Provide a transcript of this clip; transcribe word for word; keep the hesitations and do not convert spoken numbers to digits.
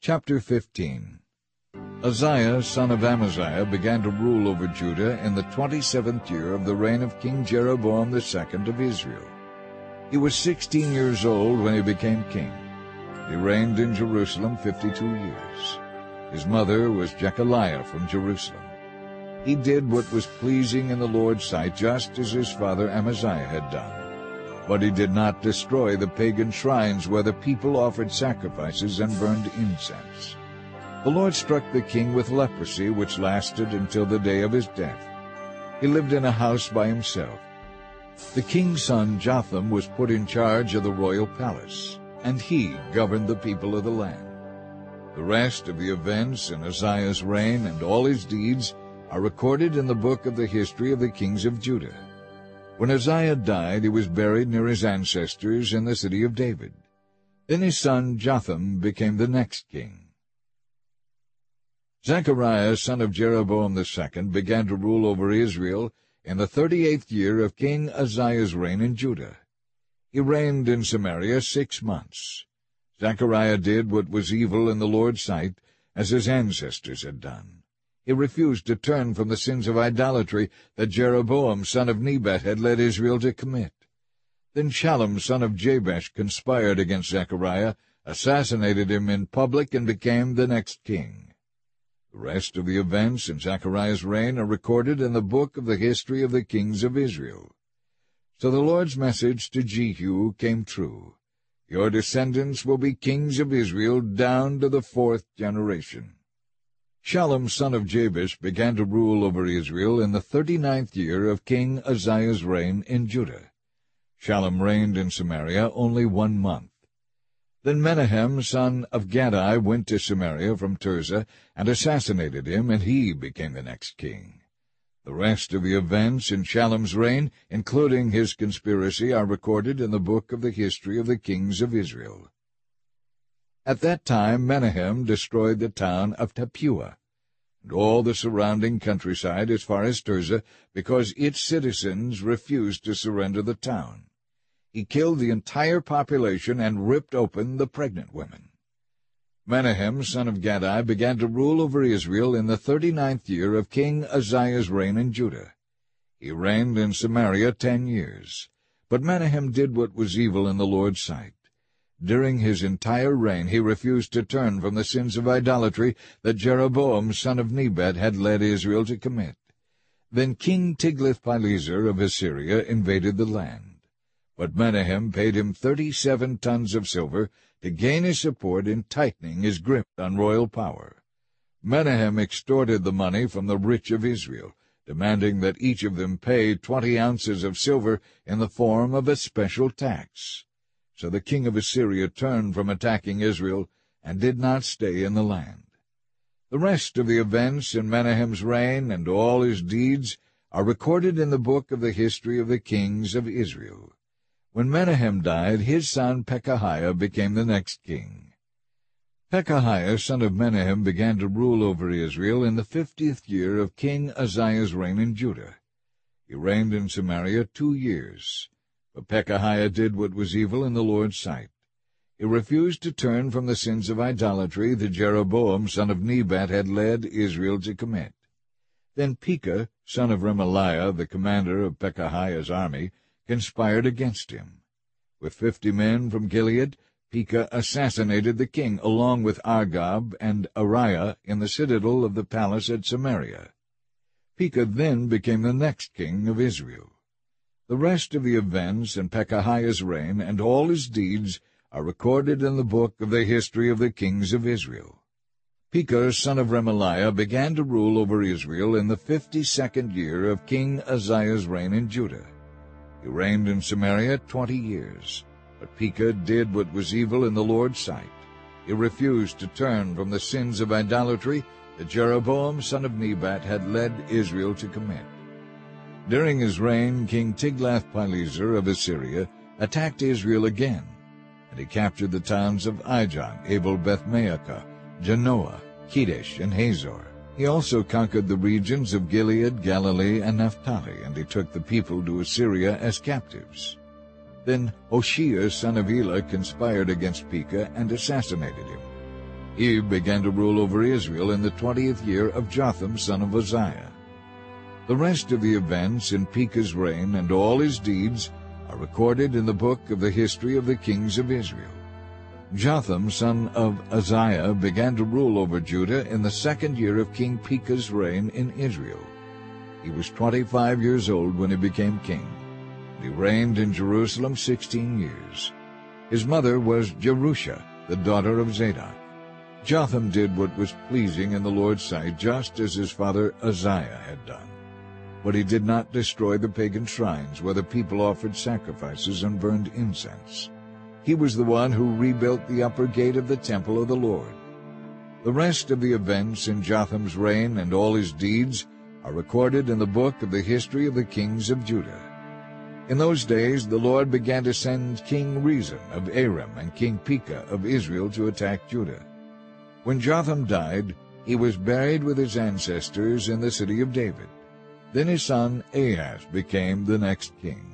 Chapter fifteen. Uzziah son of Amaziah began to rule over Judah in the twenty-seventh year of the reign of King Jeroboam the second of Israel. He was sixteen years old when he became king. He reigned in Jerusalem fifty-two years. His mother was Jechaliah from Jerusalem. He did what was pleasing in the Lord's sight, just as his father Amaziah had done. But he did not destroy the pagan shrines where the people offered sacrifices and burned incense. The Lord struck the king with leprosy, which lasted until the day of his death. He lived in a house by himself. The king's son Jotham was put in charge of the royal palace, and he governed the people of the land. The rest of the events in Uzziah's reign and all his deeds are recorded in the book of the history of the kings of Judah. When Uzziah died, he was buried near his ancestors in the city of David. Then his son Jotham became the next king. Zechariah son of Jeroboam the second began to rule over Israel in the thirty-eighth year of King Uzziah's reign in Judah. He reigned in Samaria six months. Zechariah did what was evil in the Lord's sight, as his ancestors had done. He refused to turn from the sins of idolatry that Jeroboam son of Nebat had led Israel to commit. Then Shallum son of Jabesh conspired against Zechariah, assassinated him in public, and became the next king. The rest of the events in Zechariah's reign are recorded in the book of the history of the kings of Israel. So the Lord's message to Jehu came true. Your descendants will be kings of Israel down to the fourth generation. Shallum son of Jabesh began to rule over Israel in the thirty-ninth year of King Uzziah's reign in Judah. Shallum reigned in Samaria only one month. Then Menahem son of Gadi went to Samaria from Tirzah and assassinated him, and he became the next king. The rest of the events in Shallum's reign, including his conspiracy, are recorded in the book of the history of the kings of Israel. At that time Menahem destroyed the town of Tappuah, and all the surrounding countryside as far as Tirzah, because its citizens refused to surrender the town. He killed the entire population and ripped open the pregnant women. Menahem son of Gadi began to rule over Israel in the thirty-ninth year of King Uzziah's reign in Judah. He reigned in Samaria ten years. But Menahem did what was evil in the Lord's sight. During his entire reign he refused to turn from the sins of idolatry that Jeroboam son of Nebat had led Israel to commit. Then King Tiglath-Pileser of Assyria invaded the land. But Menahem paid him thirty-seven tons of silver to gain his support in tightening his grip on royal power. Menahem extorted the money from the rich of Israel, demanding that each of them pay twenty ounces of silver in the form of a special tax. So the king of Assyria turned from attacking Israel and did not stay in the land. The rest of the events in Menahem's reign and all his deeds are recorded in the book of the history of the kings of Israel. When Menahem died, his son Pekahiah became the next king. Pekahiah son of Menahem began to rule over Israel in the fiftieth year of King Uzziah's reign in Judah. He reigned in Samaria two years. But Pekahiah did what was evil in the Lord's sight. He refused to turn from the sins of idolatry that Jeroboam son of Nebat had led Israel to commit. Then Pekah son of Remaliah, the commander of Pekahiah's army, conspired against him. With fifty men from Gilead, Pekah assassinated the king, along with Argob and Ariah, in the citadel of the palace at Samaria. Pekah then became the next king of Israel. The rest of the events in Pekahiah's reign and all his deeds are recorded in the book of the history of the kings of Israel. Pekah son of Remaliah began to rule over Israel in the fifty-second year of King Uzziah's reign in Judah. He reigned in Samaria twenty years. But Pekah did what was evil in the Lord's sight. He refused to turn from the sins of idolatry that Jeroboam son of Nebat had led Israel to commit. During his reign, King Tiglath-Pileser of Assyria attacked Israel again, and he captured the towns of Ijon, Abel-Beth-Maachah, Janoah, Kedesh, and Hazor. He also conquered the regions of Gilead, Galilee, and Naphtali, and he took the people to Assyria as captives. Then Hoshea son of Elah conspired against Pekah and assassinated him. He began to rule over Israel in the twentieth year of Jotham son of Uzziah. The rest of the events in Pekah's reign and all his deeds are recorded in the book of the history of the kings of Israel. Jotham son of Uzziah began to rule over Judah in the second year of King Pekah's reign in Israel. He was twenty-five years old when he became king, and he reigned in Jerusalem sixteen years. His mother was Jerusha, the daughter of Zadok. Jotham did what was pleasing in the Lord's sight, just as his father Uzziah had done. But he did not destroy the pagan shrines where the people offered sacrifices and burned incense. He was the one who rebuilt the upper gate of the temple of the Lord. The rest of the events in Jotham's reign and all his deeds are recorded in the book of the history of the kings of Judah. In those days the Lord began to send King Rezin of Aram and King Pekah of Israel to attack Judah. When Jotham died, he was buried with his ancestors in the city of David. Then his son Ahaz became the next king.